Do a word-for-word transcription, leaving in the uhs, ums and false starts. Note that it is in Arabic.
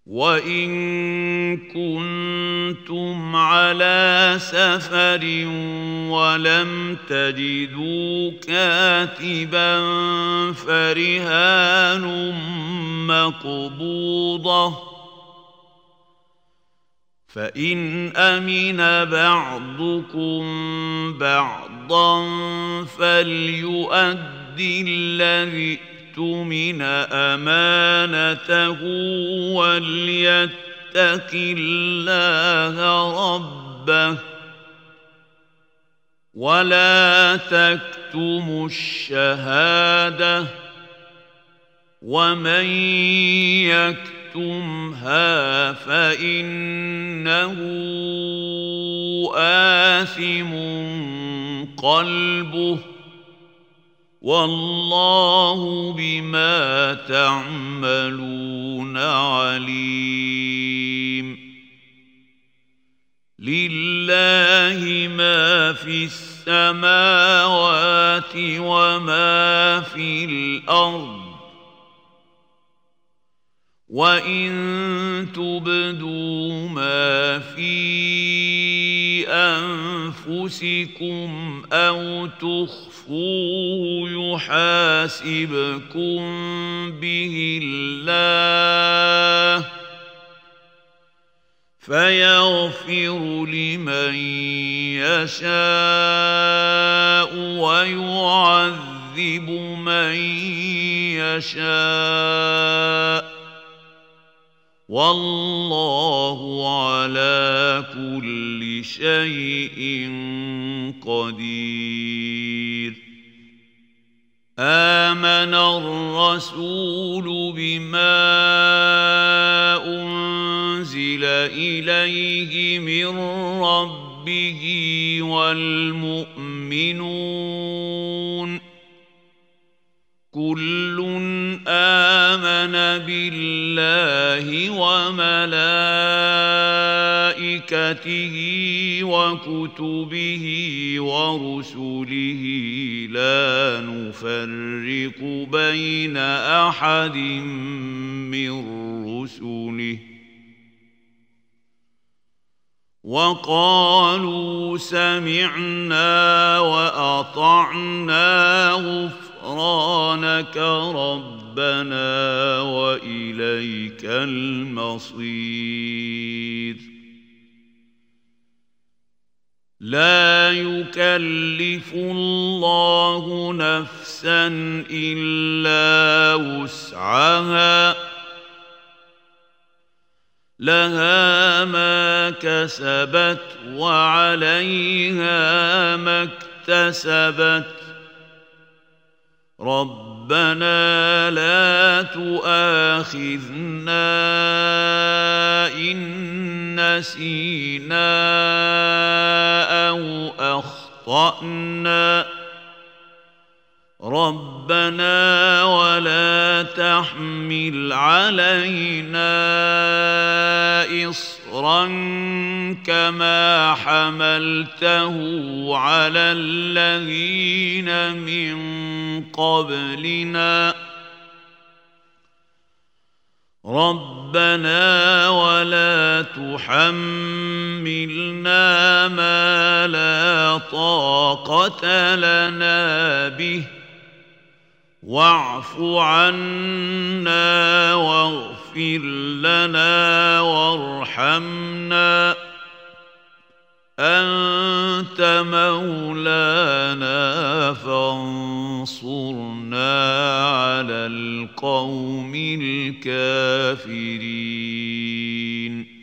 وإن كنتم على سفر ولم تجدوا كاتبا فرهان مقبوضة فإن أمن بعضكم بعضا فليؤدي الذي اؤتمن أمانته وليتق الله ربه ولا تكتموا الشهادة ومن يكتمها فإنه آثم قلبه والله بما تعملون عليم. لله ما في السماوات وما في الأرض وإن تبدوا ما في أنفسكم أو تخفوه يحاسبكم به الله فيغفر لمن يشاء ويعذب من يشاء والله على كل شيء قدير. آمن الرسول بما أنزل إليه من ربه والمؤمنون كل آمن بالله وملائكته وكتبه ورسله لا نفرق بين أحد من رسله وقالوا سمعنا وأطعنا غفرانك ربنا وإليك المصير. لا يكلف الله نفسا إلا وسعها لها ما كسبت وعليها ما اكتسبت ربنا لا تؤاخذنا إن نسينا أو أخطأنا ربنا ولا تحمل علينا إصرا كما حملته على الذين من قبلنا ربنا ولا تحملنا ما لا طاقة لنا به واعف عنا واغفر لنا وارحمنا أنت مولانا فانصرنا على القوم الكافرين.